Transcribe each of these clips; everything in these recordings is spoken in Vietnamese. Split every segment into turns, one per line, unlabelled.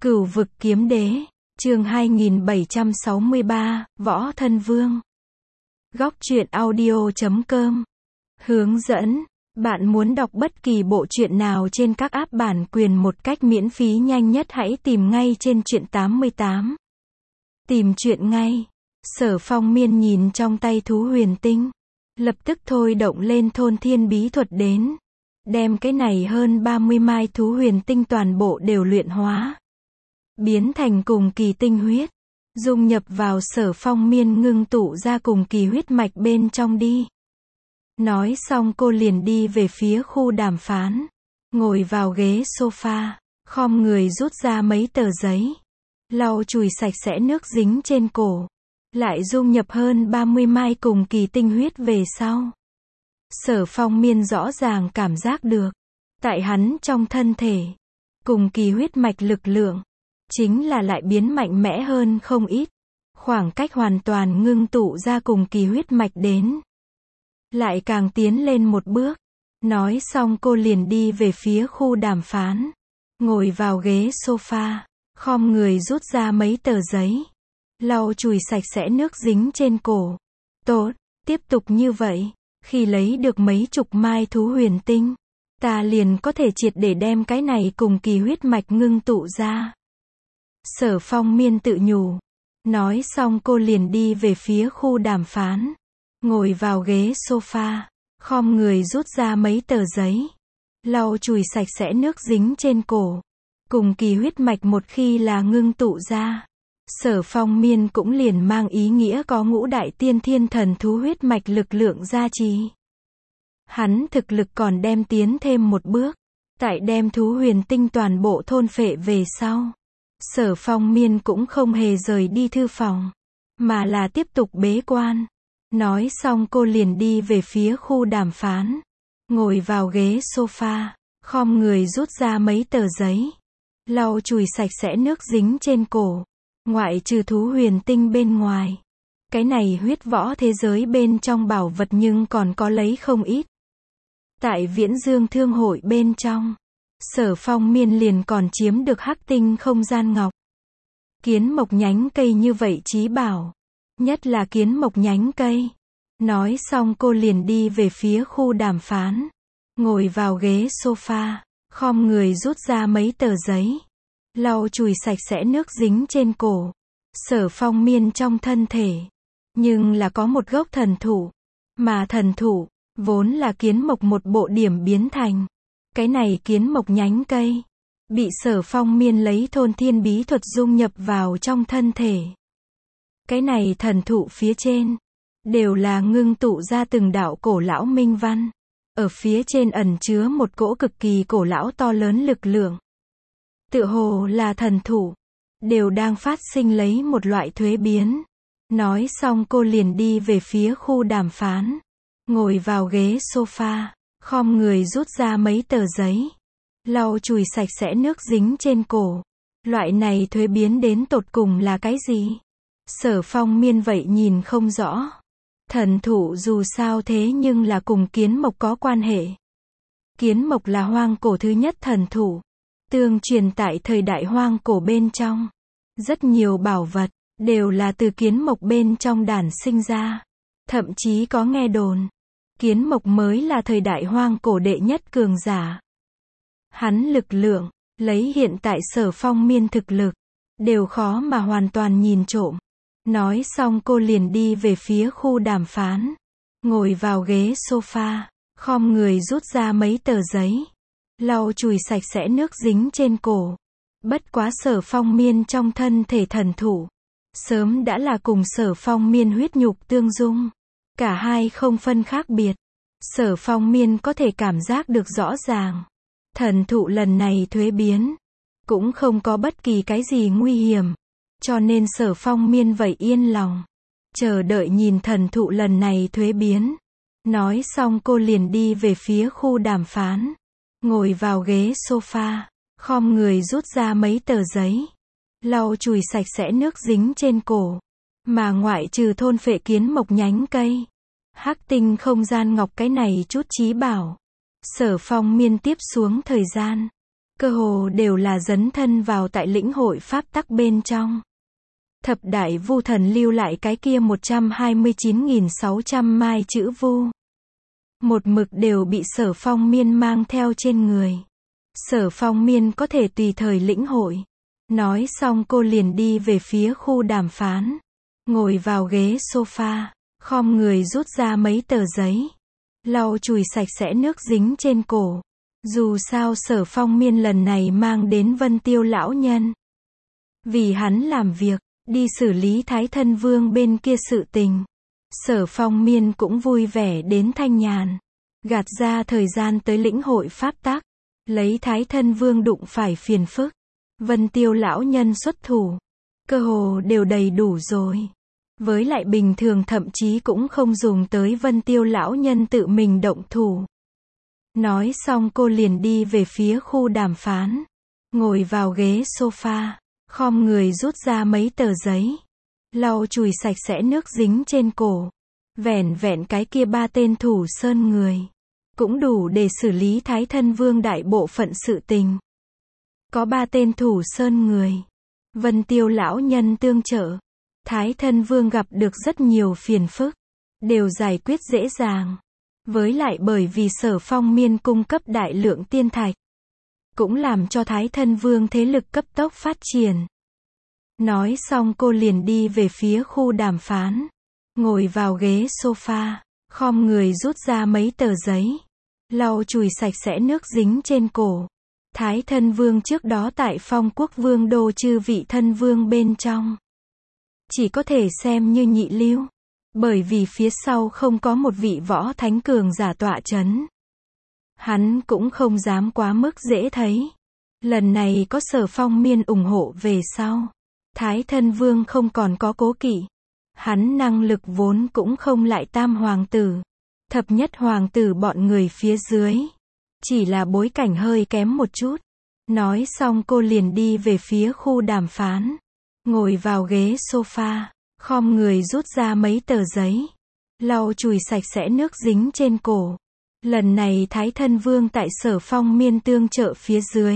Cửu vực kiếm đế, chương 2763, Võ Thân Vương. Góc truyện audio.com. Hướng dẫn, bạn muốn đọc bất kỳ bộ truyện nào trên các app bản quyền một cách miễn phí nhanh nhất hãy tìm ngay trên truyện 88. Tìm truyện ngay. Sở Phong Miên nhìn trong tay thú huyền tinh, lập tức thôi động lên thôn thiên bí thuật đến, đem cái này hơn 30 mai thú huyền tinh toàn bộ đều luyện hóa, biến thành cùng kỳ tinh huyết, dung nhập vào Sở Phong Miên ngưng tụ ra cùng kỳ huyết mạch bên trong đi. Nói xong cô liền đi về phía khu đàm phán, ngồi vào ghế sofa, khom người rút ra mấy tờ giấy, lau chùi sạch sẽ nước dính trên cổ, lại dung nhập hơn 30 mai cùng kỳ tinh huyết về sau. Sở Phong Miên rõ ràng cảm giác được, tại hắn trong thân thể, cùng kỳ huyết mạch lực lượng, chính là lại biến mạnh mẽ hơn không ít, khoảng cách hoàn toàn ngưng tụ ra cùng kỳ huyết mạch đến. Lại càng tiến lên một bước, nói xong cô liền đi về phía khu đàm phán, ngồi vào ghế sofa, khom người rút ra mấy tờ giấy, lau chùi sạch sẽ nước dính trên cổ. Tốt, tiếp tục như vậy, khi lấy được mấy chục mai thú huyền tinh, ta liền có thể triệt để đem cái này cùng kỳ huyết mạch ngưng tụ ra. Sở Phong Miên tự nhủ. Nói xong cô liền đi về phía khu đàm phán, ngồi vào ghế sofa, khom người rút ra mấy tờ giấy, lau chùi sạch sẽ nước dính trên cổ. Cùng kỳ huyết mạch một khi là ngưng tụ ra, Sở Phong Miên cũng liền mang ý nghĩa có ngũ đại tiên thiên thần thú huyết mạch lực lượng gia trì. Hắn thực lực còn đem tiến thêm một bước, tại đem thú huyền tinh toàn bộ thôn phệ về sau. Sở Phong Miên cũng không hề rời đi thư phòng, mà là tiếp tục bế quan. Nói xong cô liền đi về phía khu đàm phán, ngồi vào ghế sofa, khom người rút ra mấy tờ giấy, lau chùi sạch sẽ nước dính trên cổ. Ngoại trừ thú huyền tinh bên ngoài, cái này huyết võ thế giới bên trong bảo vật nhưng còn có lấy không ít. Tại Viễn Dương Thương hội bên trong, Sở Phong Miên liền còn chiếm được hắc tinh không gian ngọc. Kiến mộc nhánh cây như vậy chí bảo, nhất là kiến mộc nhánh cây. Nói xong cô liền đi về phía khu đàm phán, ngồi vào ghế sofa, khom người rút ra mấy tờ giấy, lau chùi sạch sẽ nước dính trên cổ. Sở Phong Miên trong thân thể, nhưng là có một gốc thần thụ, mà thần thụ, vốn là kiến mộc một bộ điểm biến thành. Cái này kiến mộc nhánh cây, bị Sở Phong Miên lấy thôn thiên bí thuật dung nhập vào trong thân thể. Cái này thần thụ phía trên, đều là ngưng tụ ra từng đạo cổ lão minh văn. Ở phía trên ẩn chứa một cỗ cực kỳ cổ lão to lớn lực lượng. Tựa hồ là thần thụ, đều đang phát sinh lấy một loại thuế biến. Nói xong cô liền đi về phía khu đàm phán, ngồi vào ghế sofa, khom người rút ra mấy tờ giấy, lau chùi sạch sẽ nước dính trên cổ. Loại này thuế biến đến tột cùng là cái gì? Sở Phong Miên vậy nhìn không rõ. Thần thụ dù sao thế nhưng là cùng kiến mộc có quan hệ. Kiến mộc là hoang cổ thứ nhất thần thụ, tương truyền tại thời đại hoang cổ bên trong. Rất nhiều bảo vật, đều là từ kiến mộc bên trong đản sinh ra. Thậm chí có nghe đồn, kiến mộc mới là thời đại hoang cổ đệ nhất cường giả. Hắn lực lượng, lấy hiện tại Sở Phong Miên thực lực, đều khó mà hoàn toàn nhìn trộm. Nói xong cô liền đi về phía khu đàm phán, ngồi vào ghế sofa, khom người rút ra mấy tờ giấy, lau chùi sạch sẽ nước dính trên cổ. Bất quá Sở Phong Miên trong thân thể thần thụ, sớm đã là cùng Sở Phong Miên huyết nhục tương dung, cả hai không phân khác biệt. Sở Phong Miên có thể cảm giác được rõ ràng, thần thụ lần này thuế biến, cũng không có bất kỳ cái gì nguy hiểm, cho nên Sở Phong Miên vậy yên lòng, chờ đợi nhìn thần thụ lần này thuế biến. Nói xong cô liền đi về phía khu đàm phán, ngồi vào ghế sofa, khom người rút ra mấy tờ giấy, lau chùi sạch sẽ nước dính trên cổ. Mà ngoại trừ thôn phệ kiến mộc nhánh cây, hắc tinh không gian ngọc cái này chút chí bảo, Sở Phong Miên tiếp xuống thời gian, cơ hồ đều là dấn thân vào tại lĩnh hội pháp tắc bên trong. Thập đại vu thần lưu lại cái kia 129.600 mai chữ vu. Một mực đều bị Sở Phong Miên mang theo trên người. Sở Phong Miên có thể tùy thời lĩnh hội. Nói xong cô liền đi về phía khu đàm phán. Ngồi vào ghế sofa, khom người rút ra mấy tờ giấy. Lau chùi sạch sẽ nước dính trên cổ. Dù sao Sở Phong Miên lần này mang đến Vân Tiêu lão nhân. Vì hắn làm việc, đi xử lý Thái Thân Vương bên kia sự tình. Sở Phong Miên cũng vui vẻ đến thanh nhàn. Gạt ra thời gian tới lĩnh hội pháp tắc. Lấy Thái Thân Vương đụng phải phiền phức. Vân Tiêu lão nhân xuất thủ. Cơ hồ đều đầy đủ rồi. Với lại bình thường thậm chí cũng không dùng tới Vân Tiêu lão nhân tự mình động thủ. Nói xong cô liền đi về phía khu đàm phán. Ngồi vào ghế sofa, khom người rút ra mấy tờ giấy. Lau chùi sạch sẽ nước dính trên cổ. Vẻn vẹn cái kia 3 tên thủ sơn người. Cũng đủ để xử lý Thái Thân Vương đại bộ phận sự tình. Có 3 tên thủ sơn người. Vân Tiêu lão nhân tương trợ. Thái Thân Vương gặp được rất nhiều phiền phức. Đều giải quyết dễ dàng. Với lại bởi vì Sở Phong Miên cung cấp đại lượng tiên thạch. Cũng làm cho Thái Thân Vương thế lực cấp tốc phát triển. Nói xong cô liền đi về phía khu đàm phán. Ngồi vào ghế sofa, khom người rút ra mấy tờ giấy. Lau chùi sạch sẽ nước dính trên cổ. Thái Thân Vương trước đó tại Phong Quốc Vương đô chư vị thân vương bên trong. Chỉ có thể xem như nhị lưu. Bởi vì phía sau không có một vị võ thánh cường giả tọa chấn. Hắn cũng không dám quá mức dễ thấy. Lần này có Sở Phong Miên ủng hộ về sau. Thái Thân Vương không còn có cố kỵ. Hắn năng lực vốn cũng không lại tam hoàng tử. Thập nhất hoàng tử bọn người phía dưới. Chỉ là bối cảnh hơi kém một chút. Nói xong cô liền đi về phía khu đàm phán. Ngồi vào ghế sofa, khom người rút ra mấy tờ giấy. Lau chùi sạch sẽ nước dính trên cổ. Lần này Thái Thân Vương tại Sở Phong Miên tương trợ phía dưới.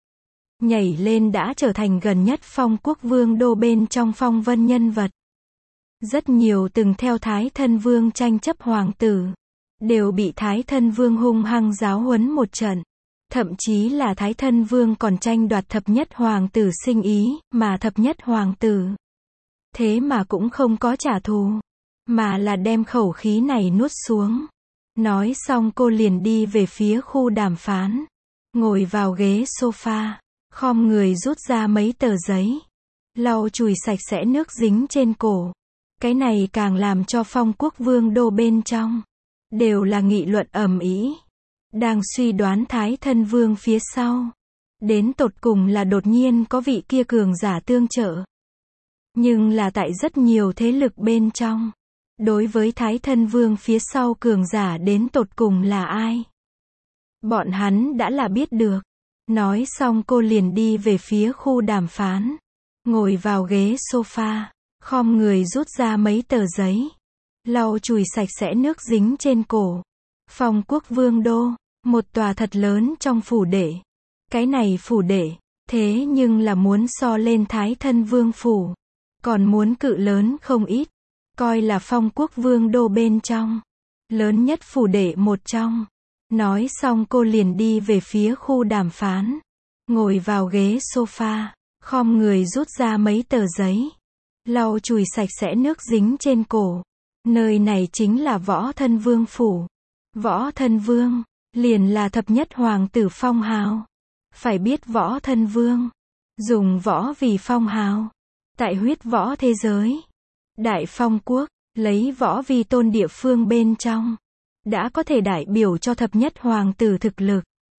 Nhảy lên đã trở thành gần nhất Phong Quốc Vương đô bên trong phong vân nhân vật. Rất nhiều từng theo Thái Thân Vương tranh chấp hoàng tử. Đều bị Thái Thân Vương hung hăng giáo huấn một trận. Thậm chí là Thái Thân Vương còn tranh đoạt thập nhất hoàng tử sinh ý, mà thập nhất hoàng tử. Thế mà cũng không có trả thù. Mà là đem khẩu khí này nuốt xuống. Nói xong cô liền đi về phía khu đàm phán. Ngồi vào ghế sofa, khom người rút ra mấy tờ giấy. Lau chùi sạch sẽ nước dính trên cổ. Cái này càng làm cho Phong Quốc Vương đô bên trong. Đều là nghị luận ầm ĩ. Đang suy đoán Thái Thân Vương phía sau. Đến tột cùng là đột nhiên có vị kia cường giả tương trợ. Nhưng là tại rất nhiều thế lực bên trong. Đối với Thái Thân Vương phía sau cường giả đến tột cùng là ai? Bọn hắn đã là biết được. Nói xong cô liền đi về phía khu đàm phán. Ngồi vào ghế sofa, khom người rút ra mấy tờ giấy. Lau chùi sạch sẽ nước dính trên cổ. Phong Quốc Vương đô, một tòa thật lớn trong phủ đệ. Cái này phủ đệ, thế nhưng là muốn so lên Thái Thân Vương phủ. Còn muốn cự lớn không ít. Coi là Phong Quốc Vương đô bên trong. Lớn nhất phủ đệ một trong. Nói xong cô liền đi về phía khu đàm phán. Ngồi vào ghế sofa, khom người rút ra mấy tờ giấy. Lau chùi sạch sẽ nước dính trên cổ. Nơi này chính là Võ Thân Vương phủ. Võ Thân Vương, liền là thập nhất hoàng tử phong hào. Phải biết Võ Thân Vương, dùng võ vì phong hào. Tại huyết võ thế giới, Đại Phong Quốc, lấy võ vi tôn địa phương bên trong. Đã có thể đại biểu cho thập nhất hoàng tử thực lực.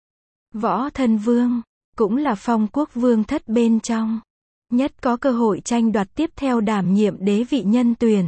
Võ Thân Vương, cũng là Phong Quốc vương thất bên trong. Nhất có cơ hội tranh đoạt tiếp theo đảm nhiệm đế vị nhân tuyển.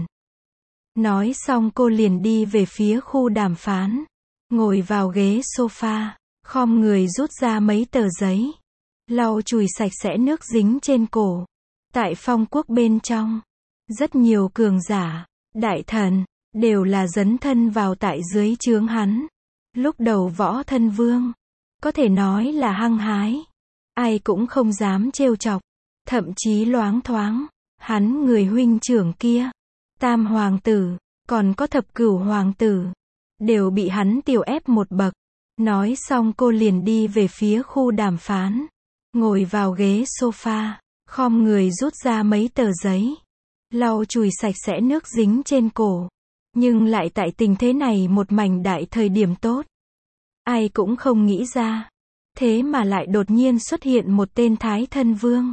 Nói xong cô liền đi về phía khu đàm phán. Ngồi vào ghế sofa, khom người rút ra mấy tờ giấy. Lau chùi sạch sẽ nước dính trên cổ. Tại Phong Quốc bên trong, rất nhiều cường giả, đại thần, đều là dấn thân vào tại dưới trướng hắn. Lúc đầu Võ Thân Vương, có thể nói là hăng hái. ai cũng không dám trêu chọc, thậm chí loáng thoáng, hắn người huynh trưởng kia, tam hoàng tử, còn có thập cửu hoàng tử, đều bị hắn tiểu ép một bậc. Nói xong cô liền đi về phía khu đàm phán, ngồi vào ghế sofa, khom người rút ra mấy tờ giấy, lau chùi sạch sẽ nước dính trên cổ. Nhưng lại tại tình thế này một mảnh đại thời điểm tốt. Ai cũng không nghĩ ra. Thế mà lại đột nhiên xuất hiện một tên Thái Thân Vương.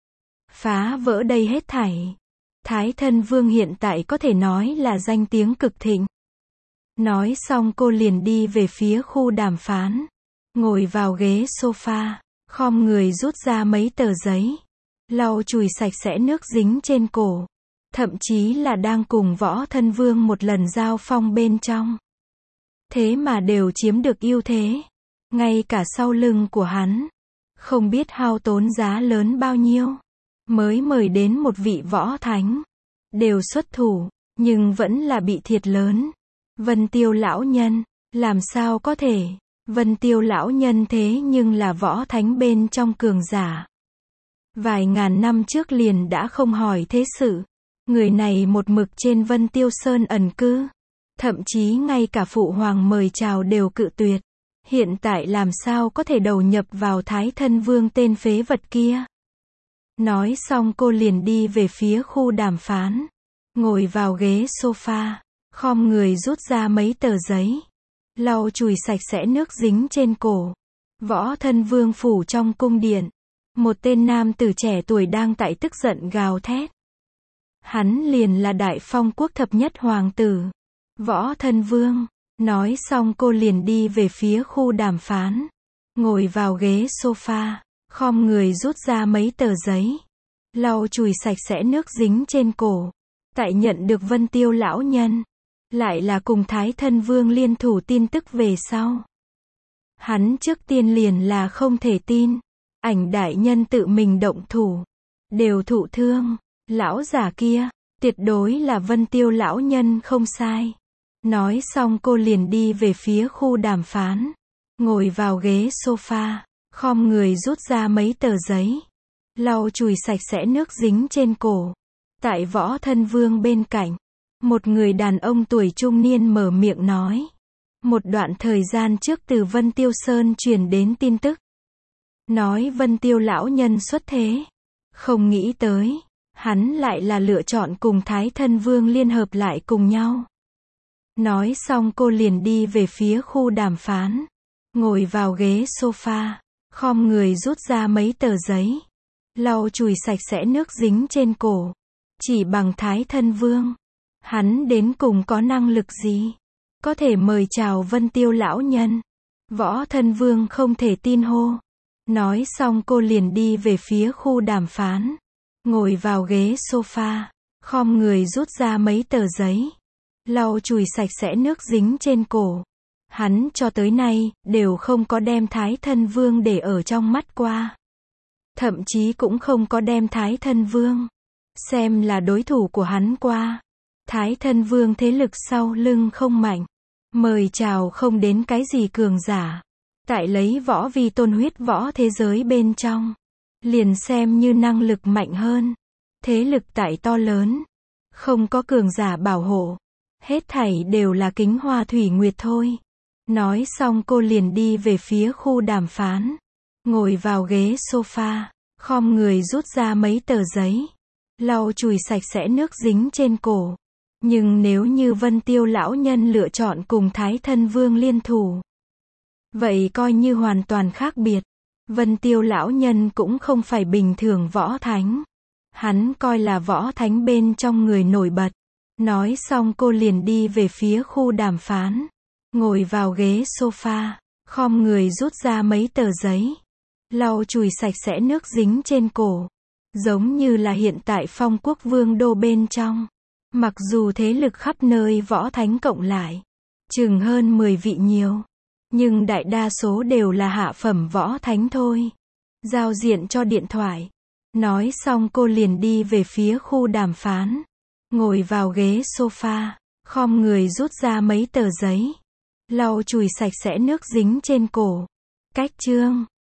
Phá vỡ đây hết thảy. Thái Thân Vương hiện tại có thể nói là danh tiếng cực thịnh. Nói xong cô liền đi về phía khu đàm phán. Ngồi vào ghế sofa, khom người rút ra mấy tờ giấy, lau chùi sạch sẽ nước dính trên cổ. Thậm chí là đang cùng Võ Thân Vương một lần giao phong bên trong. Thế mà đều chiếm được ưu thế. Ngay cả sau lưng của hắn. Không biết hao tốn giá lớn bao nhiêu. Mới mời đến một vị võ thánh. Đều xuất thủ. Nhưng vẫn là bị thiệt lớn. Vân Tiêu lão nhân. Làm sao có thể. Vân Tiêu lão nhân thế nhưng là võ thánh bên trong cường giả. Vài ngàn năm trước liền đã không hỏi thế sự. Người này một mực trên Vân Tiêu Sơn ẩn cư. Thậm chí ngay cả phụ hoàng mời chào đều cự tuyệt. Hiện tại làm sao có thể đầu nhập vào Thái Thân Vương tên phế vật kia. Nói xong cô liền đi về phía khu đàm phán. Ngồi vào ghế sofa. Khom người rút ra mấy tờ giấy. Lau chùi sạch sẽ nước dính trên cổ. Võ Thân Vương phủ trong cung điện. Một tên nam tử trẻ tuổi đang tại tức giận gào thét. Hắn liền là Đại Phong quốc thập nhất hoàng tử. Võ Thân Vương. Nói xong cô liền đi về phía khu đàm phán. Ngồi vào ghế sofa. Khom người rút ra mấy tờ giấy. Lau chùi sạch sẽ nước dính trên cổ. Tại nhận được Vân Tiêu lão nhân. Lại là cùng Thái Thân Vương liên thủ tin tức về sau. Hắn trước tiên liền là không thể tin. Ảnh đại nhân tự mình động thủ. Đều thụ thương. Lão giả kia, tuyệt đối là Vân Tiêu lão nhân không sai. Nói xong cô liền đi về phía khu đàm phán. Ngồi vào ghế sofa, khom người rút ra mấy tờ giấy. Lau chùi sạch sẽ nước dính trên cổ. Tại Võ Thân Vương bên cạnh, một người đàn ông tuổi trung niên mở miệng nói. Một đoạn thời gian trước từ Vân Tiêu Sơn truyền đến tin tức. Nói Vân Tiêu lão nhân xuất thế. Không nghĩ tới. Hắn lại là lựa chọn cùng Thái Thân Vương liên hợp lại cùng nhau. Nói xong cô liền đi về phía khu đàm phán. Ngồi vào ghế sofa. Khom người rút ra mấy tờ giấy. Lau chùi sạch sẽ nước dính trên cổ. Chỉ bằng Thái Thân Vương. Hắn đến cùng có năng lực gì? Có thể mời chào Vân Tiêu lão nhân. Võ Thân Vương không thể tin hô. Nói xong cô liền đi về phía khu đàm phán. Ngồi vào ghế sofa, khom người rút ra mấy tờ giấy, lau chùi sạch sẽ nước dính trên cổ. Hắn cho tới nay, đều không có đem Thái Thân Vương để ở trong mắt qua. Thậm chí cũng không có đem Thái Thân Vương xem là đối thủ của hắn qua. Thái Thân Vương thế lực sau lưng không mạnh, mời chào không đến cái gì cường giả. Tại lấy võ vi tôn huyết võ thế giới bên trong. Liền xem như năng lực mạnh hơn. Thế lực tại to lớn. Không có cường giả bảo hộ. Hết thảy đều là kính hoa thủy nguyệt thôi. Nói xong cô liền đi về phía khu đàm phán. Ngồi vào ghế sofa. Khom người rút ra mấy tờ giấy. Lau chùi sạch sẽ nước dính trên cổ. Nhưng nếu như Vân Tiêu lão nhân lựa chọn cùng Thái Thân Vương liên thủ. Vậy coi như hoàn toàn khác biệt. Vân Tiêu lão nhân cũng không phải bình thường võ thánh. Hắn coi là võ thánh bên trong người nổi bật. Nói xong cô liền đi về phía khu đàm phán. Ngồi vào ghế sofa. Khom người rút ra mấy tờ giấy. Lau chùi sạch sẽ nước dính trên cổ. Giống như là hiện tại Phong Quốc Vương đô bên trong. Mặc dù thế lực khắp nơi võ thánh cộng lại. Chừng hơn 10 vị nhiều. Nhưng đại đa số đều là hạ phẩm võ thánh thôi. Giao diện cho điện thoại. Nói xong cô liền đi về phía khu đàm phán. Ngồi vào ghế sofa. Khom người rút ra mấy tờ giấy. Lau chùi sạch sẽ nước dính trên cổ. Cách chương